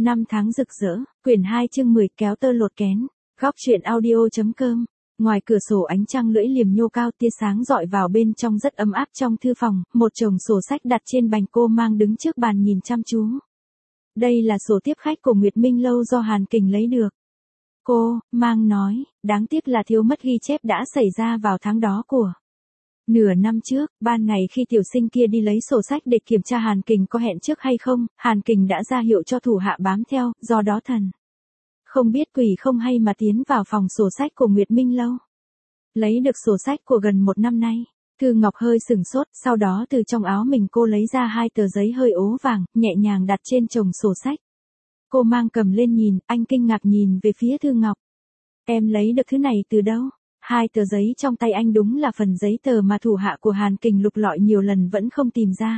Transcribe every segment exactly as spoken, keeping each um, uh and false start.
Năm tháng rực rỡ, quyển hai chương mười kéo tơ lột kén, góc truyện audio.com. Ngoài cửa sổ ánh trăng lưỡi liềm nhô cao tia sáng dọi vào bên trong rất ấm áp trong thư phòng, một chồng sổ sách đặt trên bành cô mang đứng trước bàn nhìn chăm chú. Đây là sổ tiếp khách của Nguyệt Minh Lâu do Hàn Kình lấy được. Cô, mang nói, đáng tiếc là thiếu mất ghi chép đã xảy ra vào tháng đó của. Nửa năm trước, ban ngày khi tiểu sinh kia đi lấy sổ sách để kiểm tra Hàn Kình có hẹn trước hay không, Hàn Kình đã ra hiệu cho thủ hạ bám theo, do đó thần. Không biết quỷ không hay mà tiến vào phòng sổ sách của Nguyệt Minh Lâu. Lấy được sổ sách của gần một năm nay, Thư Ngọc hơi sửng sốt, sau đó từ trong áo mình cô lấy ra hai tờ giấy hơi ố vàng, nhẹ nhàng đặt trên chồng sổ sách. Cô mang cầm lên nhìn, anh kinh ngạc nhìn về phía Thư Ngọc. Em lấy được thứ này từ đâu? Hai tờ giấy trong tay anh đúng là phần giấy tờ mà thủ hạ của Hàn Kình lục lọi nhiều lần vẫn không tìm ra.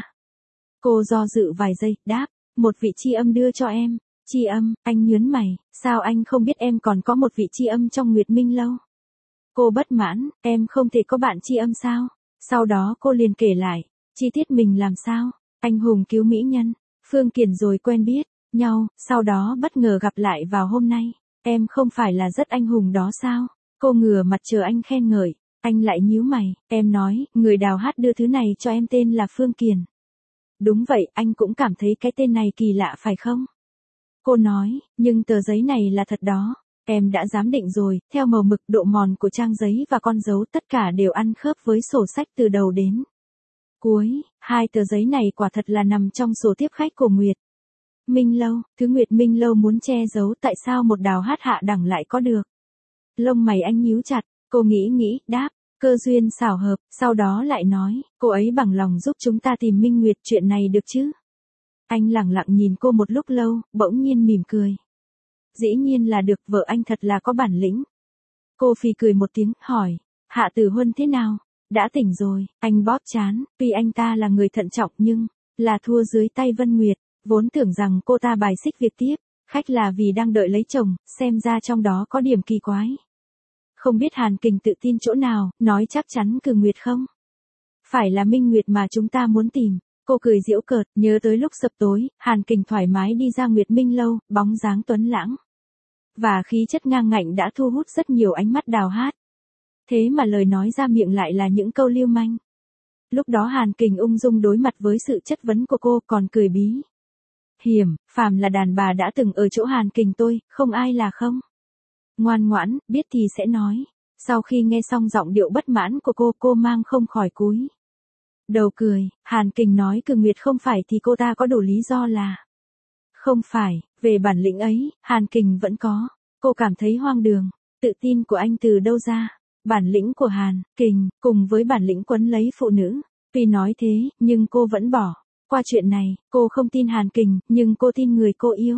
Cô do dự vài giây, đáp, một vị tri âm đưa cho em. Tri âm, anh nhớn mày, sao anh không biết em còn có một vị tri âm trong Nguyệt Minh Lâu? Cô bất mãn, em không thể có bạn tri âm sao? Sau đó cô liền kể lại, chi tiết mình làm sao, anh hùng cứu mỹ nhân, Phương Kiền rồi quen biết nhau, sau đó bất ngờ gặp lại vào hôm nay, em không phải là rất anh hùng đó sao? Cô ngửa mặt chờ anh khen ngợi, anh lại nhíu mày, em nói, người đào hát đưa thứ này cho em tên là Phương Kiền. Đúng vậy, anh cũng cảm thấy cái tên này kỳ lạ phải không? Cô nói, nhưng tờ giấy này là thật đó, em đã giám định rồi, theo màu mực độ mòn của trang giấy và con dấu tất cả đều ăn khớp với sổ sách từ đầu đến cuối, hai tờ giấy này quả thật là nằm trong sổ tiếp khách của Nguyệt Minh Lâu, thứ Nguyệt Minh Lâu muốn che giấu tại sao một đào hát hạ đẳng lại có được. Lông mày anh nhíu chặt, cô nghĩ nghĩ, đáp, cơ duyên xảo hợp, sau đó lại nói, cô ấy bằng lòng giúp chúng ta tìm Minh Nguyệt, chuyện này được chứ? Anh lẳng lặng nhìn cô một lúc lâu, bỗng nhiên mỉm cười. Dĩ nhiên là được, vợ anh thật là có bản lĩnh. Cô phì cười một tiếng, hỏi, Hạ Tử Huân thế nào? Đã tỉnh rồi, anh bóp chán, tuy anh ta là người thận trọng nhưng, là thua dưới tay Vân Nguyệt, vốn tưởng rằng cô ta bài xích việc tiếp, khách là vì đang đợi lấy chồng, xem ra trong đó có điểm kỳ quái. Không biết Hàn Kình tự tin chỗ nào, nói chắc chắn cử Nguyệt không? Phải là Minh Nguyệt mà chúng ta muốn tìm. Cô cười giễu cợt, nhớ tới lúc sập tối, Hàn Kình thoải mái đi ra Nguyệt Minh Lâu, bóng dáng tuấn lãng và khí chất ngang ngạnh đã thu hút rất nhiều ánh mắt đào hát. Thế mà lời nói ra miệng lại là những câu lưu manh. Lúc đó Hàn Kình ung dung đối mặt với sự chất vấn của cô, còn cười bí hiểm, phàm là đàn bà đã từng ở chỗ Hàn Kình tôi, không ai là không. Ngoan ngoãn, biết thì sẽ nói. Sau khi nghe xong giọng điệu bất mãn của cô, cô mang không khỏi cúi đầu cười, Hàn Kình nói cử Nguyệt không phải thì cô ta có đủ lý do là không phải, về bản lĩnh ấy, Hàn Kình vẫn có. Cô cảm thấy hoang đường, tự tin của anh từ đâu ra? Bản lĩnh của Hàn Kình, cùng với bản lĩnh quấn lấy phụ nữ. Tuy nói thế, nhưng cô vẫn bỏ qua chuyện này, cô không tin Hàn Kình, nhưng cô tin người cô yêu.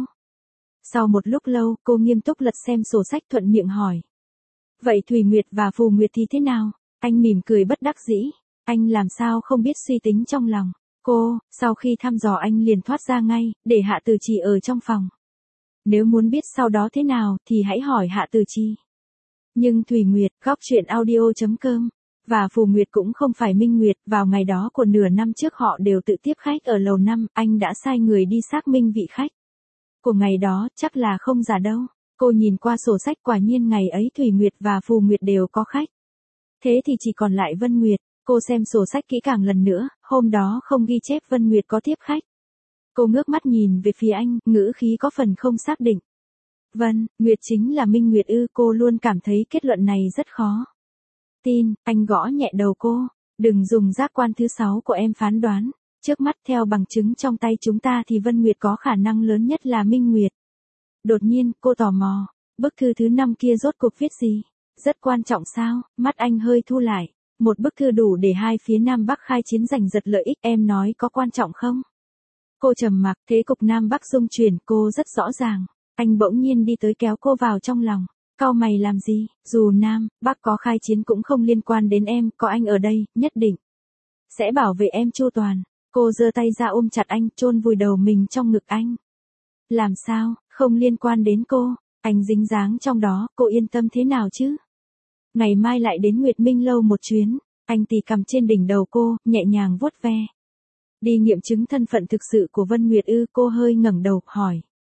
Sau một lúc lâu, cô nghiêm túc lật xem sổ sách thuận miệng hỏi. Vậy Thùy Nguyệt và Phù Nguyệt thì thế nào? Anh mỉm cười bất đắc dĩ. Anh làm sao không biết suy tính trong lòng. Cô, sau khi thăm dò anh liền thoát ra ngay, để Hạ Từ Chi ở trong phòng. Nếu muốn biết sau đó thế nào, thì hãy hỏi Hạ Từ Chi. Nhưng Thùy Nguyệt, góc truyện audio.com, và Phù Nguyệt cũng không phải Minh Nguyệt, vào ngày đó của nửa năm trước họ đều tự tiếp khách ở lầu năm, anh đã sai người đi xác minh vị khách. Của ngày đó, chắc là không giả đâu. Cô nhìn qua sổ sách, quả nhiên ngày ấy Thùy Nguyệt và Phù Nguyệt đều có khách. Thế thì chỉ còn lại Vân Nguyệt. Cô xem sổ sách kỹ càng lần nữa, hôm đó không ghi chép Vân Nguyệt có tiếp khách. Cô ngước mắt nhìn về phía anh, ngữ khí có phần không xác định. Vân, Nguyệt chính là Minh Nguyệt ư? Cô luôn cảm thấy kết luận này rất khó tin. Anh gõ nhẹ đầu cô, đừng dùng giác quan thứ sáu của em phán đoán. Trước mắt theo bằng chứng trong tay chúng ta thì Vân Nguyệt có khả năng lớn nhất là Minh Nguyệt. Đột nhiên, cô tò mò, bức thư thứ năm kia rốt cuộc viết gì? Rất quan trọng sao? Mắt anh hơi thu lại. Một bức thư đủ để hai phía Nam Bắc khai chiến giành giật lợi ích, em nói có quan trọng không? Cô trầm mặc, thế cục Nam Bắc xung chuyển, cô rất rõ ràng. Anh bỗng nhiên đi tới kéo cô vào trong lòng. Cau mày làm gì? Dù Nam, Bắc có khai chiến cũng không liên quan đến em, có anh ở đây, nhất định sẽ bảo vệ em chu toàn. Cô giơ tay ra ôm chặt anh, chôn vùi đầu mình trong ngực anh. Làm sao, không liên quan đến cô? Anh dính dáng trong đó, cô yên tâm thế nào chứ? Ngày mai lại đến Nguyệt Minh Lâu một chuyến, anh tì cầm trên đỉnh đầu cô, nhẹ nhàng vuốt ve. Đi nghiệm chứng thân phận thực sự của Vân Nguyệt ư? Cô hơi ngẩng đầu, hỏi.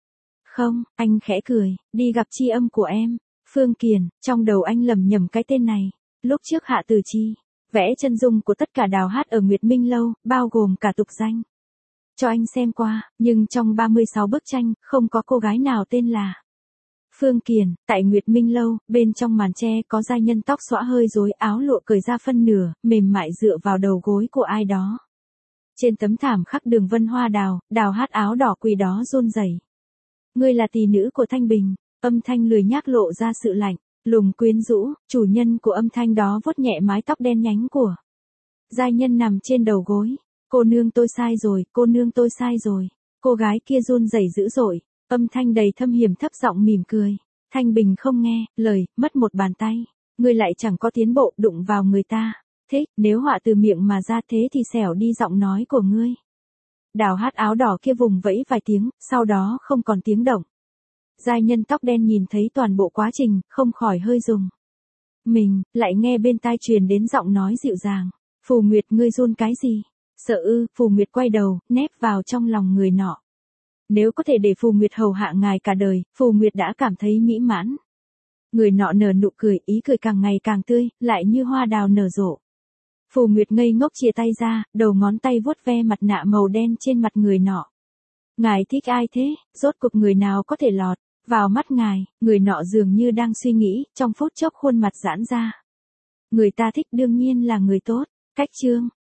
Không, anh khẽ cười, đi gặp tri âm của em. Phương Kiền, trong đầu anh lầm nhầm cái tên này. Lúc trước Hạ Tử Chi vẽ chân dung của tất cả đào hát ở Nguyệt Minh Lâu, bao gồm cả tục danh. Cho anh xem qua, nhưng trong ba mươi sáu bức tranh, không có cô gái nào tên là Phương Kiền. Tại Nguyệt Minh Lâu, bên trong màn tre có giai nhân tóc xõa hơi rối, áo lụa cởi ra phân nửa, mềm mại dựa vào đầu gối của ai đó. Trên tấm thảm khắc đường vân hoa đào, đào hát áo đỏ quỳ đó run rẩy. Ngươi là tỷ nữ của Thanh Bình. Âm thanh lười nhác lộ ra sự lạnh, lùng quyến rũ. Chủ nhân của âm thanh đó vuốt nhẹ mái tóc đen nhánh của giai nhân nằm trên đầu gối. Cô nương tôi sai rồi, cô nương tôi sai rồi. Cô gái kia run rẩy dữ dội, âm thanh đầy thâm hiểm thấp giọng mỉm cười. Thanh Bình không nghe lời, mất một bàn tay. Ngươi lại chẳng có tiến bộ, đụng vào người ta. Thích, nếu họa từ miệng mà ra thế thì xẻo đi giọng nói của ngươi. Đào hát áo đỏ kia vùng vẫy vài tiếng, sau đó không còn tiếng động. Giai nhân tóc đen nhìn thấy toàn bộ quá trình, không khỏi hơi rùng mình, lại nghe bên tai truyền đến giọng nói dịu dàng. Phù Nguyệt, ngươi run cái gì? Sợ ư? Phù Nguyệt quay đầu, nép vào trong lòng người nọ. Nếu có thể để Phù Nguyệt hầu hạ ngài cả đời, Phù Nguyệt đã cảm thấy mỹ mãn. Người nọ nở nụ cười, ý cười càng ngày càng tươi, lại như hoa đào nở rộ. Phù Nguyệt ngây ngốc chia tay ra, đầu ngón tay vuốt ve mặt nạ màu đen trên mặt người nọ. Ngài thích ai thế? Rốt cuộc người nào có thể lọt vào mắt ngài? Người nọ dường như đang suy nghĩ, trong phút chốc khuôn mặt giãn ra. Người ta thích đương nhiên là người tốt. Cách chương